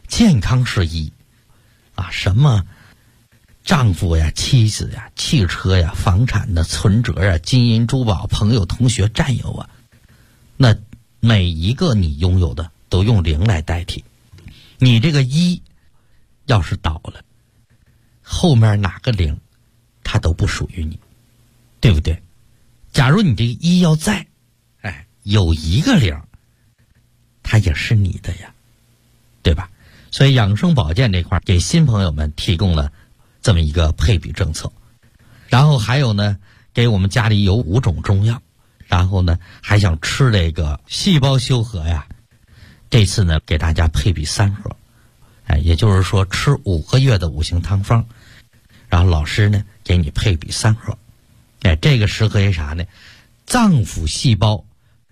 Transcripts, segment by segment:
健康是一啊，什么丈夫呀、妻子呀、汽车呀、房产的存折呀、金银珠宝、朋友、同学、战友啊，那每一个你拥有的都用0来代替。你这个1要是倒了，后面哪个0它都不属于你，对不对？假如你这个1要在，有一个0，它也是你的呀，对吧？所以养生保健这块给新朋友们提供了这么一个配比政策。然后还有呢，给我们家里有5种中药，然后呢还想吃这个细胞修和呀，这次呢给大家配比3盒，也就是说吃5个月的5行汤方，然后老师呢给你配比3盒。这个适合于啥呢？脏腑细胞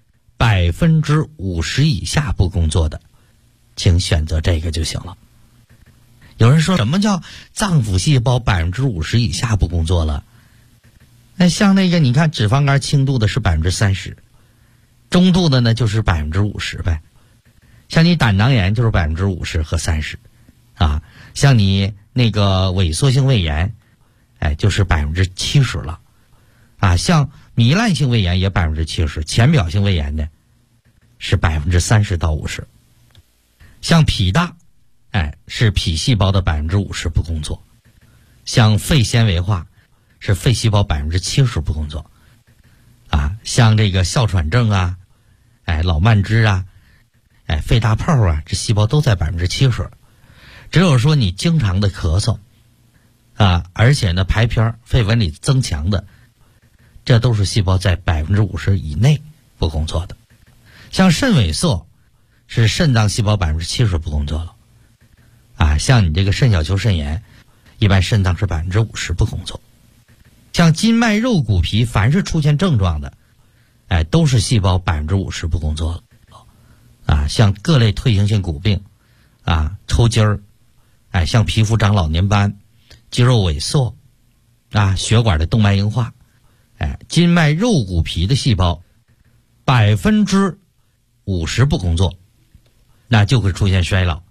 50%以下不工作的，请选择这个就行了。有人说什么叫脏腑细胞50%以下不工作了？那像那个你看脂肪肝轻度的是30%，中度的呢就是50%呗。像你胆囊炎就是50%和30%啊，像你那个萎缩性胃炎，就是70%了啊。像糜烂性胃炎也70%，浅表性胃炎呢是30%到50%。像脾大，是脾细胞的50%不工作。像肺纤维化是肺细胞70%不工作啊。像这个哮喘症啊，老慢支啊，肺大泡啊，这细胞都在70%。只有说你经常的咳嗽啊，而且呢排片肺纹理增强的，这都是细胞在50%以内不工作的。像肾萎缩是肾脏细胞70%不工作了啊。像你这个肾小球肾炎，一般肾脏是50%不工作。像筋脉肉骨皮凡是出现症状的，都是细胞50%不工作了啊。像各类退行性骨病啊，抽筋儿，像皮肤长老年斑、肌肉萎缩啊，血管的动脉硬化，筋脉肉骨皮的细胞50%不工作，那就会出现衰老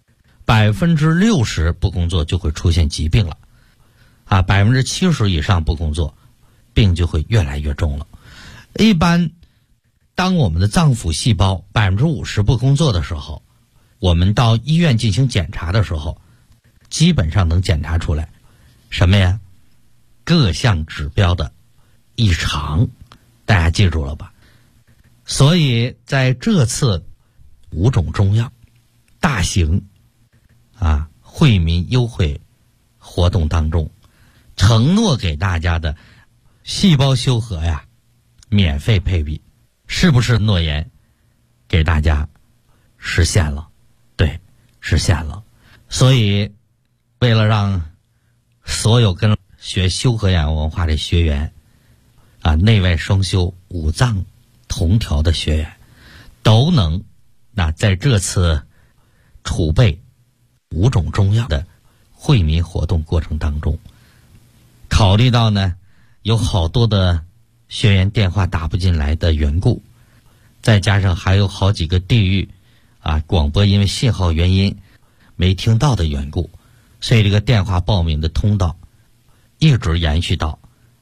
；60%不工作就会出现疾病了啊；70%以上不工作，病就会越来越重了。一般当我们的脏腑细胞50%不工作的时候，我们到医院进行检查的时候，基本上能检查出来什么呀？各项指标的异常，大家记住了吧？所以在这次5种中药大型惠民优惠活动当中，承诺给大家的细胞修和呀免费配比，是不是诺言给大家实现了？对，实现了。所以为了让所有跟学修和养文化的学员内外双修5脏同调的学员都能在这次储备5种中药的惠民活动过程当中，考虑到呢有好多的学员电话打不进来的缘故，再加上还有好几个地域广播因为信号原因没听到的缘故，所以这个电话报名的通道一直延续到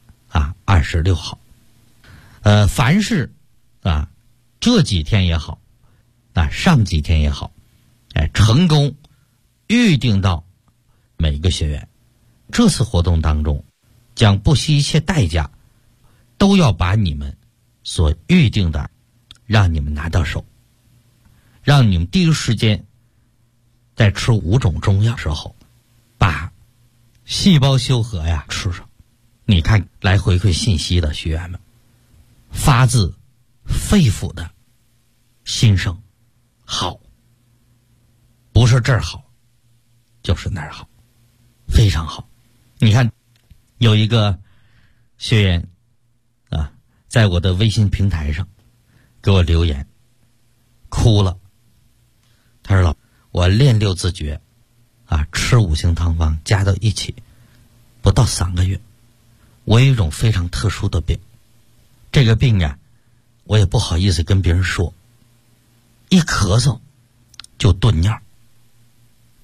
26号。凡是这几天也好上几天也好成功预定到每个学员，这次活动当中将不惜一切代价都要把你们所预定的让你们拿到手，让你们第一时间在吃5种中药时候把细胞修和吃上。你看来回馈信息的学员们发自肺腑的心声好，不是这儿好就是那儿好，非常好。你看有一个学员在我的微信平台上给我留言哭了，他说我练6字诀吃5行汤方加到一起不到3个月，我有一种非常特殊的病，这个病我也不好意思跟别人说，一咳嗽就顿尿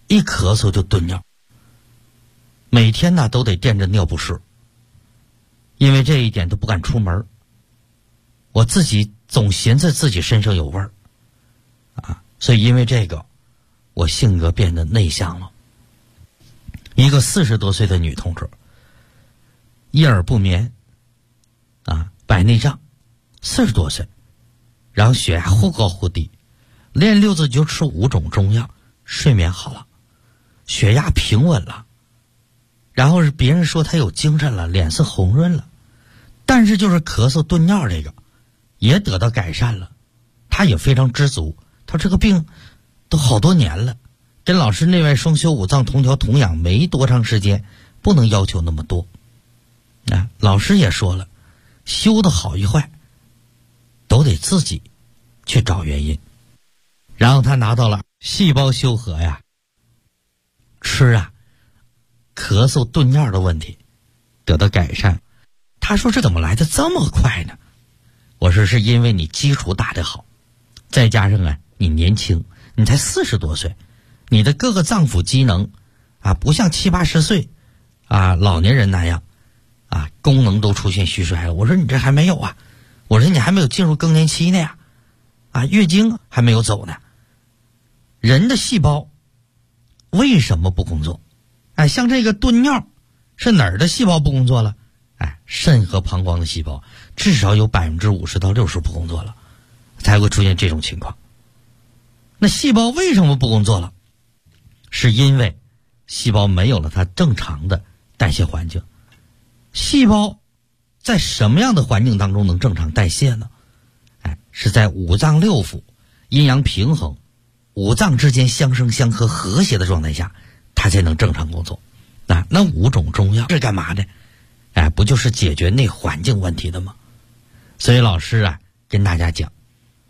一咳嗽就蹲尿，每天呢都得垫着尿不湿，因为这一点都不敢出门。我自己总寻思自己身上有味儿啊，所以因为这个我性格变得内向了。一个40多岁的女同志，夜耳不眠啊，白内障，40多岁，然后血压忽高忽低，练6字诀吃5种中药，睡眠好了，血压平稳了，然后是别人说她有精神了，脸色红润了，但是就是咳嗽蹲尿这个也得到改善了，她也非常知足。她这个病都好多年了，跟老师内外双修五脏同调同养没多长时间，不能要求那么多啊。老师也说了，修的好与坏都得自己去找原因。然后他拿到了细胞修和呀，吃啊咳嗽蹲尿的问题得到改善。他说这怎么来的这么快呢？我说是因为你基础打得好，再加上啊你年轻，你才40多岁，你的各个脏腑机能啊不像70、80岁啊老年人那样啊功能都出现虚衰了。我说你这还没有啊，我说你还没有进入更年期呢呀，啊月经还没有走呢。人的细胞为什么不工作？哎，像这个蹲尿是哪儿的细胞不工作了？哎，肾和膀胱的细胞至少有50%到60%不工作了，才会出现这种情况。那细胞为什么不工作了？是因为细胞没有了它正常的代谢环境。细胞在什么样的环境当中能正常代谢呢？哎，是在五脏六腑阴阳平衡，五脏之间相生相克和谐的状态下，它才能正常工作。那5种中药是干嘛的？哎，不就是解决内环境问题的吗？所以老师啊跟大家讲，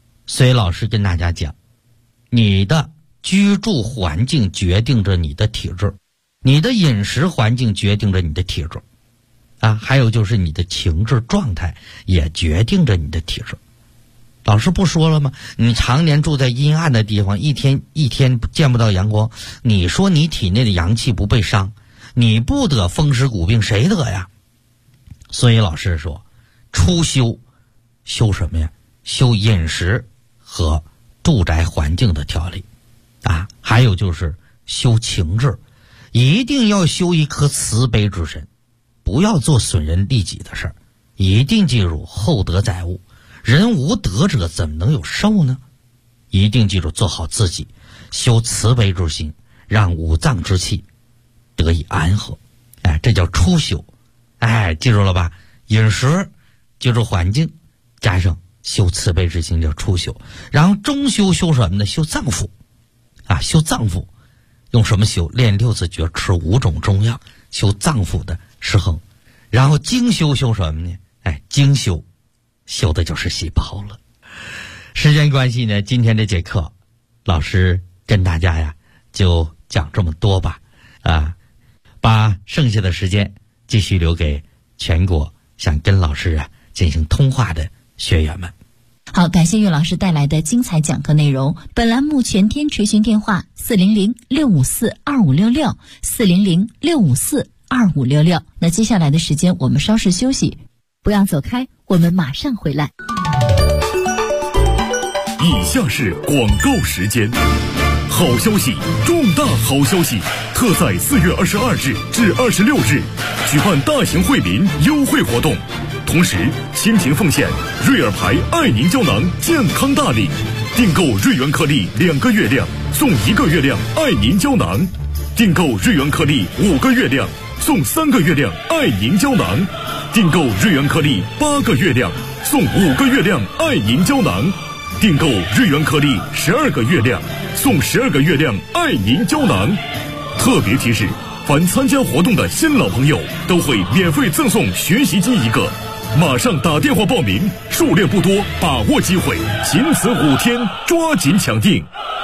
你的居住环境决定着你的体质，你的饮食环境决定着你的体质啊，还有就是你的情志状态也决定着你的体质。老师不说了吗？你常年住在阴暗的地方，一天见不到阳光，你说你体内的阳气不被伤，你不得风湿骨病谁得呀？所以老师说初修什么呀？修饮食和住宅环境的调理啊，还有就是修情志，一定要修一颗慈悲之身，不要做损人利己的事儿，一定记住厚德载物，人无德者怎么能有寿呢？一定记住做好自己，修慈悲之心，让五脏之气得以安和。哎，这叫初修。哎，记住了吧？饮食，记住环境，加上修慈悲之心叫初修。然后中修修什么呢？修脏腑啊，修脏腑用什么修？练6字诀，吃5种中药，修脏腑的失衡。然后精修修什么呢？哎，精修的就是细胞了。时间关系呢，今天这节课老师跟大家呀就讲这么多吧，啊，把剩下的时间继续留给全国想跟老师啊进行通话的学员们。 好，感谢岳老师带来的精彩讲课内容。本栏目全天垂询电话400-654-2566，400-654-2566。那接下来的时间我们稍事休息，不要走开，我们马上回来。 以下是广告时间。好消息，重大好消息！特在4月22日至26日举办大型惠民优惠活动，同时倾情奉献瑞尔牌爱凝胶囊健康大礼，订购瑞元颗粒2个月亮送1个月亮爱凝胶囊，订购瑞元颗粒5个月亮送3个月亮爱凝胶囊，订购瑞元颗粒8个月亮送5个月亮爱凝胶囊，订购瑞元颗粒12个月亮送12个月亮爱凝胶囊。特别提示，凡参加活动的新老朋友都会免费赠送学习机1个，马上打电话报名，数量不多，把握机会，仅此5天，抓紧抢订。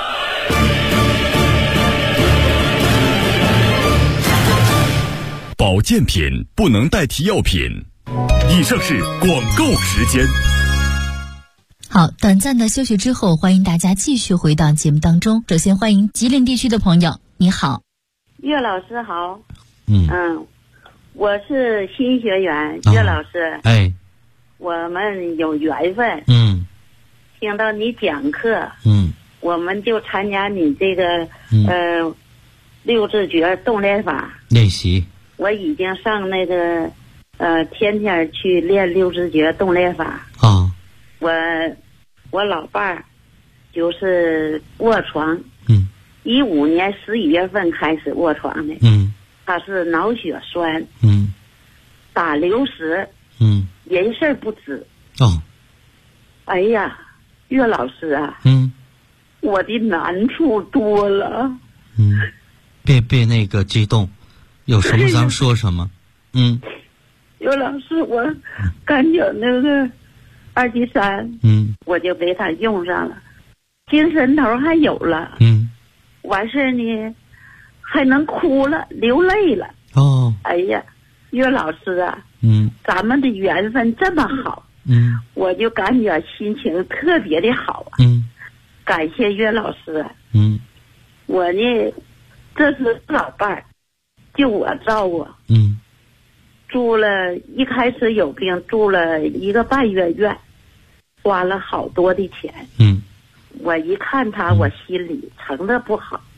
保健品不能代替药品。以上是广告时间。 好，短暂的休息之后，欢迎大家继续回到节目当中。首先欢迎吉林地区的朋友。 你好。 岳老师好。 嗯我是新学员，岳老师。 哎， 我们有缘分。听到你讲课。我们就参加你这个六字诀动练法练习。 我已经上那个天天去练六字诀动练法啊。 我老伴儿就是卧床。15年11月份开始卧床的。他是脑血栓。打流石。人事不知。 哦。 哎呀，岳老师啊。我的难处多了。 别那个激动，有什么咱说什么。 岳老师，我赶紧那个二级山，我就被他用上了，精神头还有了。完事呢，还能哭了，流泪了。 哦。 哎呀，岳老师啊。咱们的缘分这么好。我就感觉心情特别的好啊。感谢岳老师。我呢，这是老伴儿，就我照顾。住了，一开始有病，住了1个半月院，花了好多的钱。我一看他，我心里疼的不好。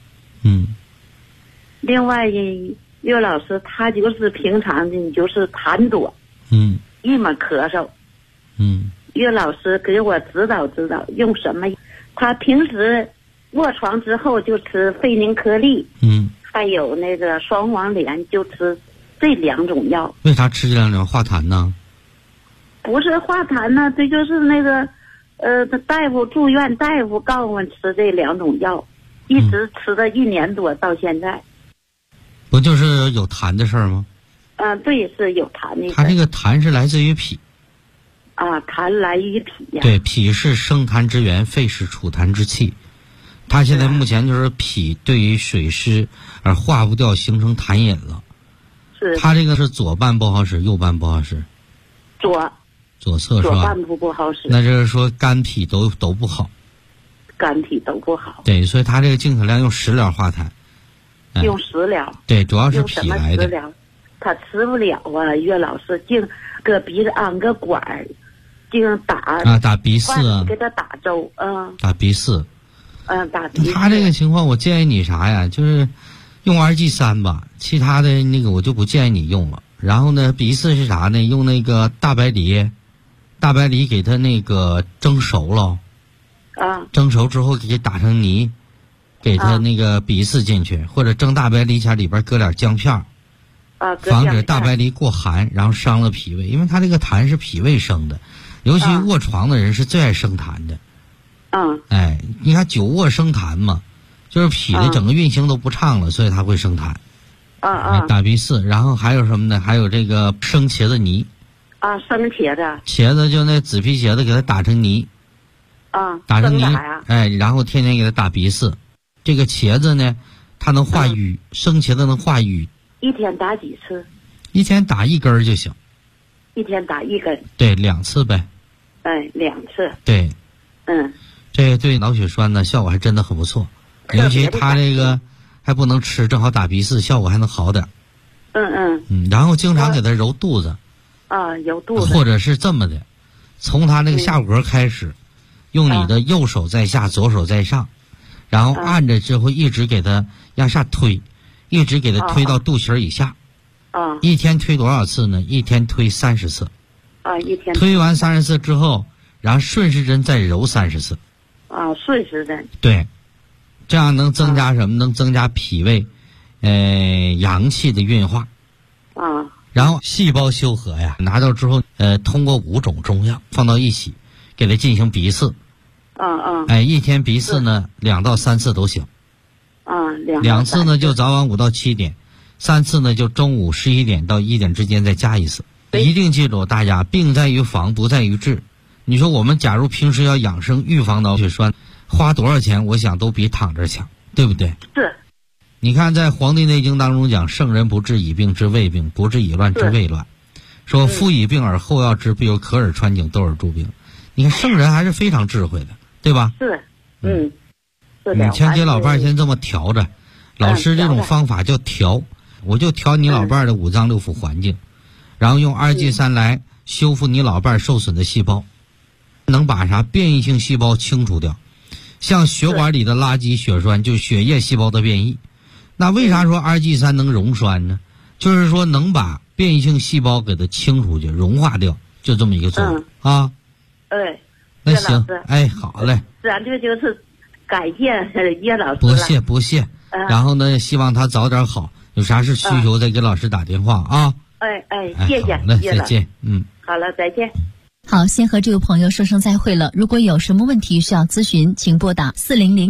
另外呢，岳老师他就是平常的就是痰多。一么咳嗽。岳老师给我指导指导用什么。他平时卧床之后就吃费宁颗粒。还有那个双黄连，就吃这2种药。 为啥吃这2种化痰呢？ 不是化痰呢，这就是那个大夫住院，大夫告诉我吃这2种药，一直吃了1年多到现在。 不就是有痰的事儿吗？ 对，是有痰的。 它这个痰是来自于脾。 痰来于脾呀。 对，脾是生痰之源，肺是储痰之器。它现在目前就是脾对于水湿而化不掉，形成痰饮了。 是。 它这个是左半不好使，右半不好使。左侧是吧？ 左半部不好使。 那就是说肝脾都不好。 肝脾都不好。 对，所以它这个净可量用食疗化痰。 用食疗。 对，主要是脾来的。 用什么食疗？他吃不了啊，岳老师净搁鼻子安个管儿，净打鼻饲啊， 给他打粥。 打鼻饲。 打鼻饲。 他这个情况，我建议你啥呀？就是用2G3吧，其他的那个我就不建议你用了。然后呢，鼻饲是啥呢？用那个大白梨给它那个蒸熟了。蒸熟之后给它打成泥，给它那个鼻饲进去，或者蒸大白梨前里边搁点姜片。防止大白梨过寒，然后伤了脾胃，因为它这个痰是脾胃生的，尤其卧床的人是最爱生痰的。你看久卧生痰嘛，就是脾的整个运行都不畅了，所以它会生痰。打鼻饲，然后还有什么呢？还有这个生茄子泥。 生茄子。 茄子就那紫皮茄子，给它打成泥。打成泥。然后天天给它打鼻饲。这个茄子呢，它能化瘀，生茄子能化瘀。 一天打几次 ？1天打1根就行。 1天打1根。 对，2次呗。 2次。 对。这个对脑血栓呢效果还真的很不错，尤其他这个还不能吃，正好打鼻饲，效果还能好点。然后经常给他揉肚子。 揉肚子。 或者是这么的，从他那个下骨骼开始，用你的右手在下，左手在上，然后按着之后一直给他向下推。一直给它推到肚脐以下。一天推多少次呢？1天推30次。 1天推完30次之后，然后顺时针再揉30次。 顺时针。 对，这样能增加什么？能增加脾胃阳气的运化。然后细胞修和呀，拿到之后通过5种中药放到一起，给它进行鼻饲。1天鼻饲呢2到3次都行。2次呢就早晚5到7点，3次呢就中午11点到1点之间再加1次。一定记住，大家病在于防，不在于治。你说我们假如平时要养生预防脑血栓，花多少钱，我想都比躺着强，对不对？ 是。 你看在《黄帝内经》当中讲，圣人不治已病治未病，不治已乱治未乱。说夫以病而后要治，必有可耳穿颈斗耳助病。你看圣人还是非常智慧的，对吧？ 是。 你先给老伴儿先这么调着， 老师这种方法叫调，我就调你老伴儿的五脏六腑环境，然后用2G3来修复你老伴儿受损的细胞，能把变异性细胞清除掉。像血管里的垃圾血栓，就是血液细胞的变异。那为啥说2G3能溶栓呢？就是说能把变异性细胞给它清除去，融化掉，就这么一个作用啊。那行，好嘞。 咱这就是感谢叶老师了。不谢。然后呢，希望他早点好，有啥事需求再给老师打电话啊。 谢谢。 好嘞，再见。 好了，再见。 好，先和这位朋友说声再会了。如果有什么问题需要咨询，请拨打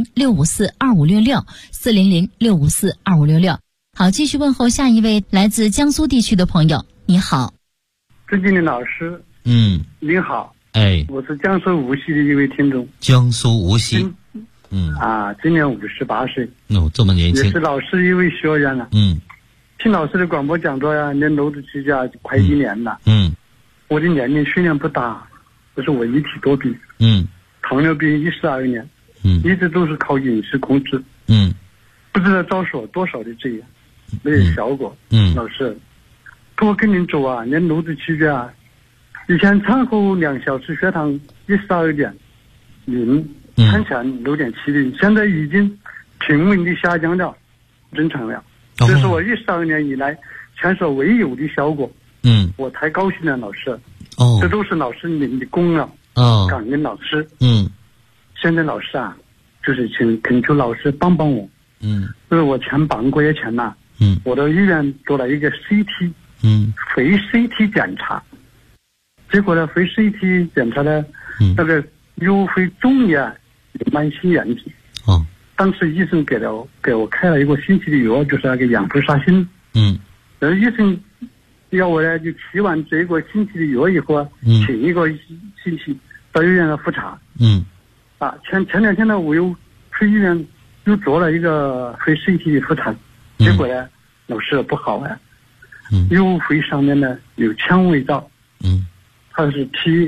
400-654-2566，400-654-2566。好，继续问候下一位来自江苏地区的朋友。你好， 尊敬的老师。您好。我是江苏无锡的一位听众。 江苏无锡。 今年58岁。 这么年轻。 也是老师一位学员了。听老师的广播讲座呀，连录制期间快1年了。我的年龄虽然不大，可是我一体多病。糖尿病12年。一直都是靠饮食控制。不知道遭受多少的罪，没有效果。老师，我跟您走啊，连录制期间啊，以前产后2小时血糖12.0，产前6.70，现在已经平稳的下降了，正常了。这是我12年以来前所未有的效果。我太高兴了，老师。这都是老师您的功劳。感恩老师。现在老师啊，就是恳求老师帮帮我。就是我前半个月前呐，我到医院做了一个 CT，肺 CT 检查，结果呢，肺 CT 检查呢，那个有肺肿瘤，有慢性炎症。当时医生给我开了1个星期的药，就是那个氧氟沙星。然后医生要我呢，就吃完这个星期的药以后啊，前1个星期到医院来复查。前2天呢，我又去医院又做了一个肺 CT 的复查，结果呢，老师不好啊。右肺上面呢有纤维灶。它是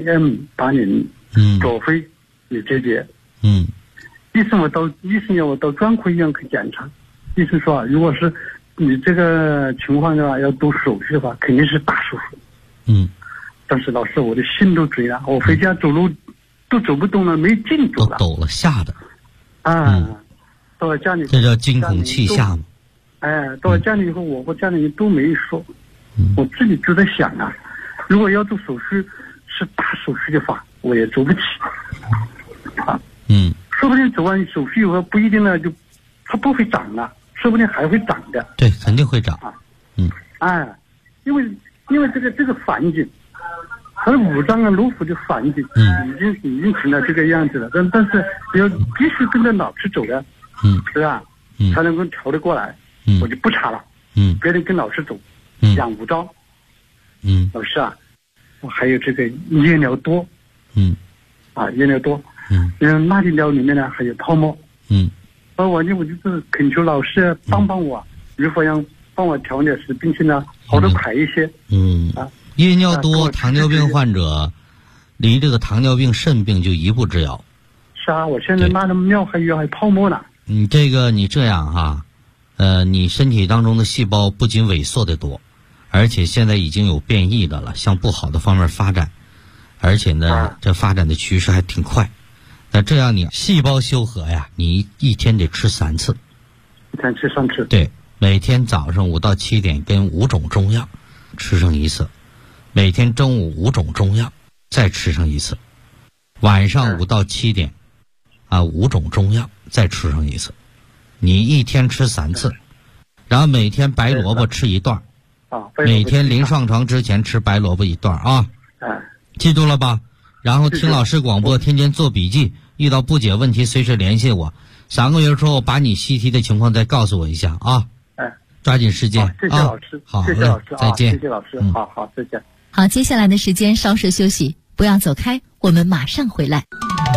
TM80。左肺有结节。医生要我到专科医院去检查。医生说，如果是你这个情况的话，要动手术的话，肯定是大手术。但是老师，我的心都醉了，我回家走路都走不动了，没劲走了， 都抖了，吓的。 到了家里， 这叫惊恐气吓嘛。 到了家里以后，我和家里人都没说。我自己就在想啊，如果要做手术是大手术的话，我也做不起。说不定走完手术以后不一定呢，就它不会长了，说不定还会长的。 对，肯定会长。 因为这个环境，它的五脏啊、颅腑的环境，已经成了这个样子了。但是要必须跟着老师走的，是吧？才能够调得过来。我就不查了。别人跟老师走，养无招。老师啊，我还有这个夜尿多。夜尿多。那里尿里面呢还有泡沫。我就是恳求老师帮帮我，如何让帮我调点使病情呢好得快一些。 夜尿多，糖尿病患者离这个糖尿病肾病就一步之遥。 是啊，我现在那尿还有泡沫呢。 你这样哈，你身体当中的细胞不仅萎缩的多，而且现在已经有变异的了，向不好的方面发展，而且呢，这发展的趋势还挺快。那这样你细胞修合呀，你一天得吃3次。 一天吃3次。 对，每天早上5到7点跟5种中药吃上1次，每天中午5种中药再吃上1次，晚上5到7点5种中药再吃上1次。你一天吃3次，然后每天白萝卜吃1段，每天临上床之前吃白萝卜1段啊。记住了吧？然后听老师广播，天天做笔记，遇到不解问题随时联系我。3个月之后把你CT的情况再告诉我一下啊。抓紧时间。 谢谢老师。 好， 谢谢老师。 再见。 谢谢老师。好，再见。 好，接下来的时间稍事休息，不要走开，我们马上回来。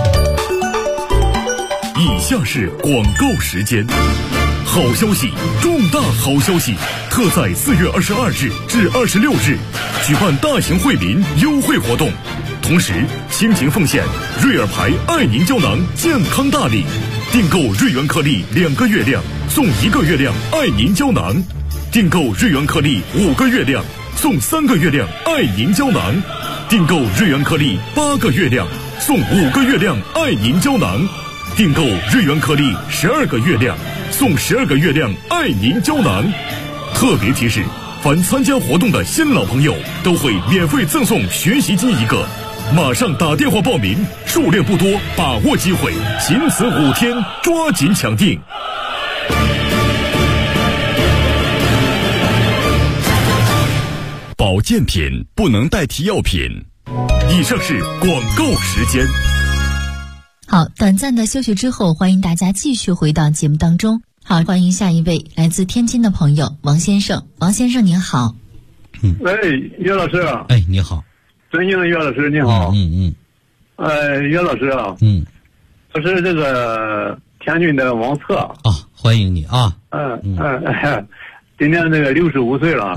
以下是广告时间。好消息，重大好消息！特在4月22日至26日举办大型惠民优惠活动，同时倾情奉献瑞尔牌爱宁胶囊健康大礼， 订购瑞元颗粒2个月亮送1个月亮爱凝胶囊，订购瑞元颗粒5个月亮送3个月亮爱凝胶囊，订购瑞元颗粒8个月亮送5个月亮爱凝胶囊，订购瑞元颗粒12个月亮送12个月亮爱凝胶囊。特别提示，凡参加活动的新老朋友都会免费赠送学习机1个，马上打电话报名，数量不多，把握机会，仅此5天，抓紧抢订。保健品不能代替药品。以上是广告时间。 好，短暂的休息之后，欢迎大家继续回到节目当中。好，欢迎下一位来自天津的朋友王先生。王先生您好。 岳老师。 哎，你好。 尊敬的岳老师你好。岳老师啊。我是这个天津的王策啊， 欢迎你啊。 今年这个65岁了。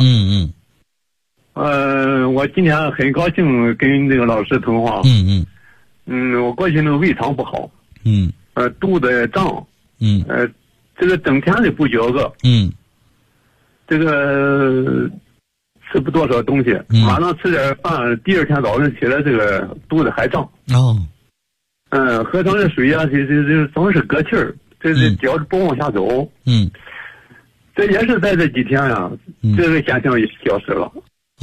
我今天很高兴跟这个老师通话。我过去那个胃肠不好。肚子胀。这个整天的不觉个。这个吃不多少东西，晚上吃点饭，第二天早上起来这个肚子还胀。喝上的水啊，这总是搁气儿，这脚不往下走。这也是在这几天呀，这个现象也消失了。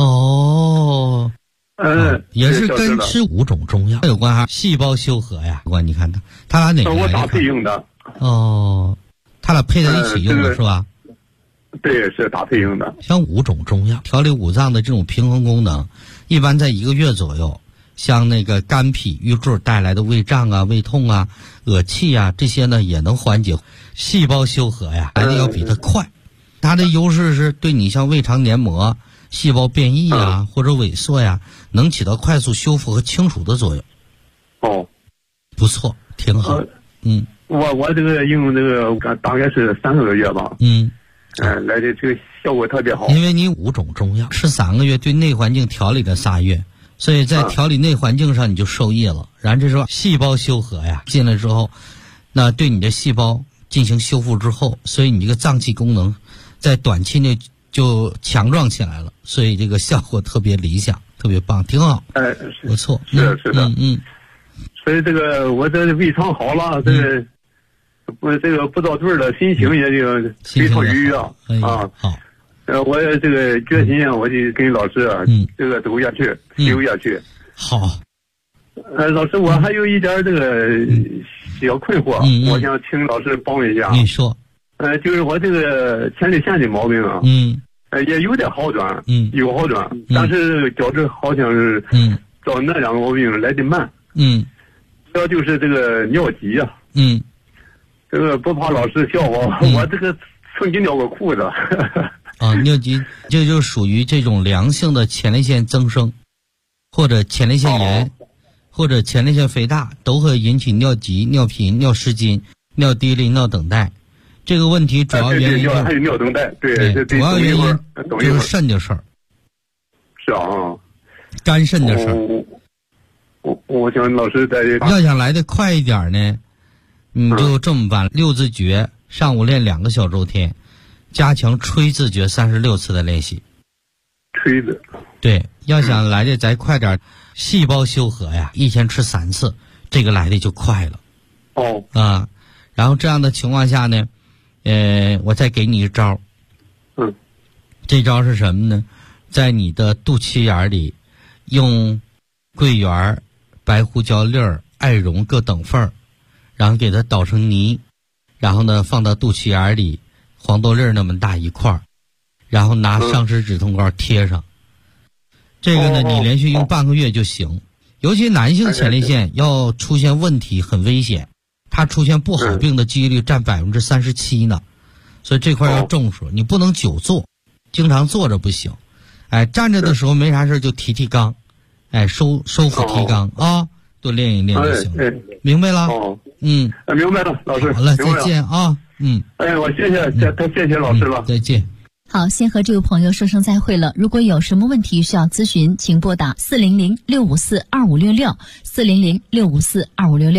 也是跟吃5种中药有关，细胞修和呀。你看他俩哪个？ 我搭配用的。 他俩配在一起用的是吧？ 对，是搭配用的。 像5种中药调理五脏的这种平衡功能，一般在1个月左右。像那个肝脾郁滞带来的胃胀啊、胃痛啊、恶气啊，这些呢也能缓解。细胞修和呀，来的要比它快。它的优势是对你像胃肠黏膜、细胞变异啊或者萎缩呀，能起到快速修复和清除的作用。不错，挺好。 我这个用这个大概是3个月吧。来的这个效果特别好。 因为你5种中药吃3个月，对内环境调理了3月，所以在调理内环境上你就受益了。然后这时候细胞修和呀进来之后，那对你的细胞进行修复之后，所以你这个脏器功能在短期内就强壮起来了，所以这个效果特别理想，特别棒，挺好。不错。 是的。所以这个我这胃肠好了，这个不遭罪的心情也就非常愉悦啊。 好。 我也这个决心啊，我就跟老师啊，这个走下去，修下去。 好。 老师，我还有一点这个小困惑，我想请老师帮一下。 你说。 就是我这个前列腺的毛病啊，也有点好转，有好转，但是觉着好像是找那2个毛病来得慢。主要就是这个尿急啊。这个不怕老师笑我，我这个曾经尿过裤子。 尿急这就属于这种良性的前列腺增生，或者前列腺炎，或者前列腺肥大，都会引起尿急、尿频、尿失禁、尿滴沥、尿等待。这个问题主要原因还有尿等待，对， 主要原因就是肾的事儿。 是啊， 肝肾的事儿。 我想老师在要想来的快一点呢，你就这么办：6字诀，上午练2个小周天，加强吹字诀36次的练习。 吹的。 对，要想来的再快点，细胞修和呀，1天吃3次，这个来的就快了。然后这样的情况下呢，我再给你一招。这招是什么呢？在你的肚脐眼里用桂圆、白胡椒粒儿、艾绒各等份儿，然后给它捣成泥，然后呢放到肚脐眼里，黄豆粒儿那么大一块儿，然后拿上食止痛膏贴上。这个呢你连续用半个月就行。尤其男性前列腺要出现问题很危险，它出现不好病的几率占37%呢，所以这块要重视。你不能久坐，经常坐着不行。站着的时候没啥事就提肛，收腹提肛啊，多练一练就行。明白了？ 明白了，老师。 好了，再见啊。 我谢谢老师了。 再见。 好，先和这位朋友说声再会了。如果有什么问题需要咨询，请拨打400-654-2566，400-654-2566。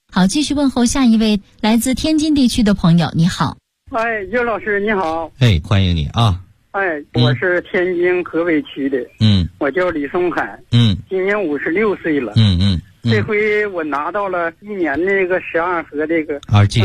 好，继续问候下一位来自天津地区的朋友，你好。 哎，岳老师你好。 哎，欢迎你啊。 哎，我是天津河北区的，我叫李松海，今年56岁了，这回我拿到了1年那个12盒这个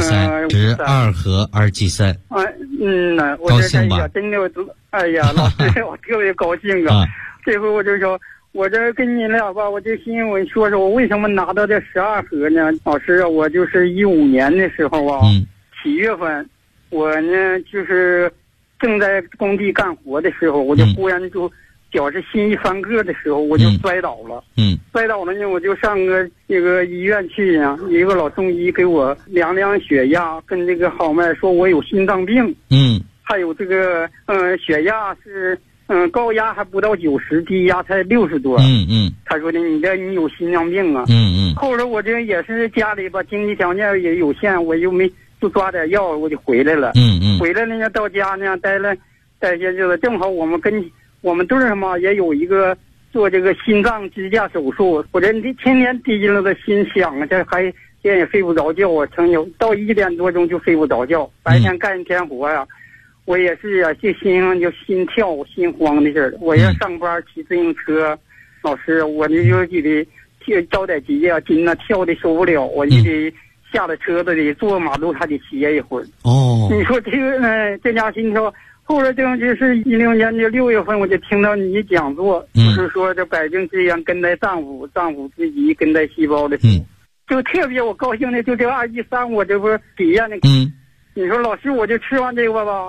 2G3，12盒2G3， 我这哎呀，真的，哎呀，老师，我特别高兴啊！这回我就说，我这跟你俩吧，我就心我说说我为什么拿到这12盒呢？老师啊，我就是15年的时候啊，7月份，我呢就是正在工地干活的时候，我就忽然就脚是心一翻个的时候，我就摔倒了。摔倒了呢，我就上这个医院去呀，一个老中医给我量血压跟这个号脉，说我有心脏病。还有这个血压是高压还不到90，低压才60多。他说的你有心脏病啊。后来我这也是家里吧经济条件也有限，我又没就抓点药，我就回来了。回来了呢，到家呢待些日子，正好我们队儿嘛也有一个做这个心脏支架手术，我这天天提劲了的心想啊，这还也睡不着觉啊，曾有到1点多钟就睡不着觉，白天干一天活呀，我也是啊，这心上就心跳心慌的事儿。我要上班骑自行车，老师我这就得着点急呀，筋呐跳的受不了，我就得下了车子得坐马路还得歇一会儿。你说这个这家心跳。后来就是16年的6月份，我就听到你讲座，就是说这百病之源根在脏腑，脏腑之极根在细胞的时候，就特别我高兴的，就这个2G3，我这不是体验的。你说老师，我就吃完这个吧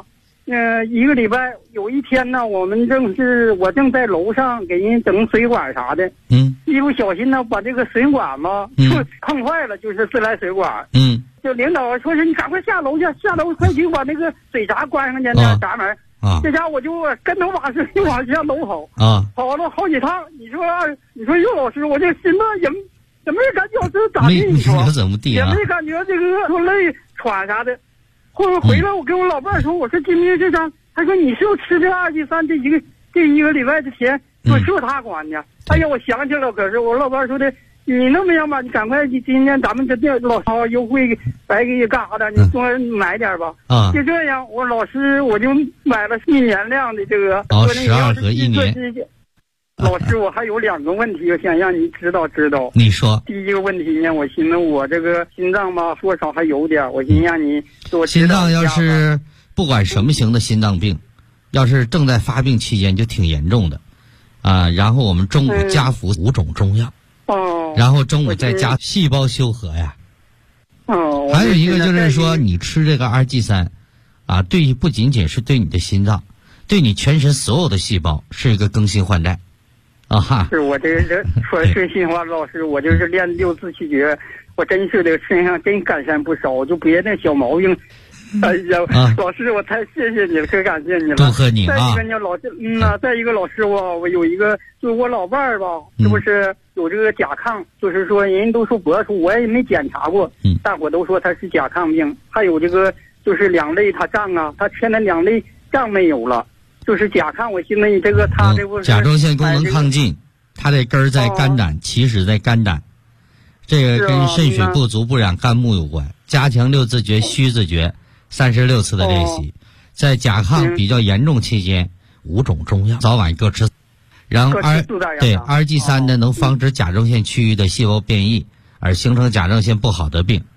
，1个礼拜有一天呢，我正在楼上给人整水管啥的，一不小心呢把这个水管嘛就碰坏了，就是自来水管。就领导说是你赶快下楼去，下楼快去把那个水闸关上去，那闸门。这家我就跟头把水往下楼跑，跑了好几趟。你说岳老师，我这心脏也没感觉是咋地？你说怎么地也没感觉这个说累喘啥的。后来回来我跟我老伴儿说，我说今天这张，他说你是不是吃这2G3这一个礼拜的钱，说是他管的。哎呀，我想起了，可是我老伴儿说的。你那么样吧，你赶快今天咱们这店老超优惠白给你干啥的，你多买点吧。就这样，我老师我就买了1年量的这个。 12盒1年。 老师，我还有2个问题，我想让你知道。 你说。 第一个问题呢，我寻思我这个心脏吧，多少还有点，我寻思让你多心脏要是不管什么型的心脏病，要是正在发病期间就挺严重的，然后我们中午加服5种中药。然后中午再加细胞修合呀。还有一个就是说，你吃这个2G3，对，不仅仅是对你的心脏，对你全身所有的细胞是一个更新换代。 是我这说心话，老师，我就是练6字气诀，我真是这身上真改善不少，就别那小毛病。哎呀，老师，我太谢谢你了，可感谢你了。 祝贺你啊！ 再一个呢，再一个老师我有一个，就是我老伴儿吧，是不是有这个甲亢？就是说人都说博出，我也没检查过，大伙都说他是甲亢病。还有这个就是2类他胀啊，他现在2类胀没有了，就是甲亢。我寻思你这个他这不是甲状腺功能亢进，他这根儿在肝胆，起始在肝胆，这个跟肾水不足不养肝木有关。加强6字诀、虚字诀。36次的练习，在甲亢比较严重期间，5种中药早晚各吃，然后2G3呢能防止甲状腺区域的细胞变异，而形成甲状腺不好的病。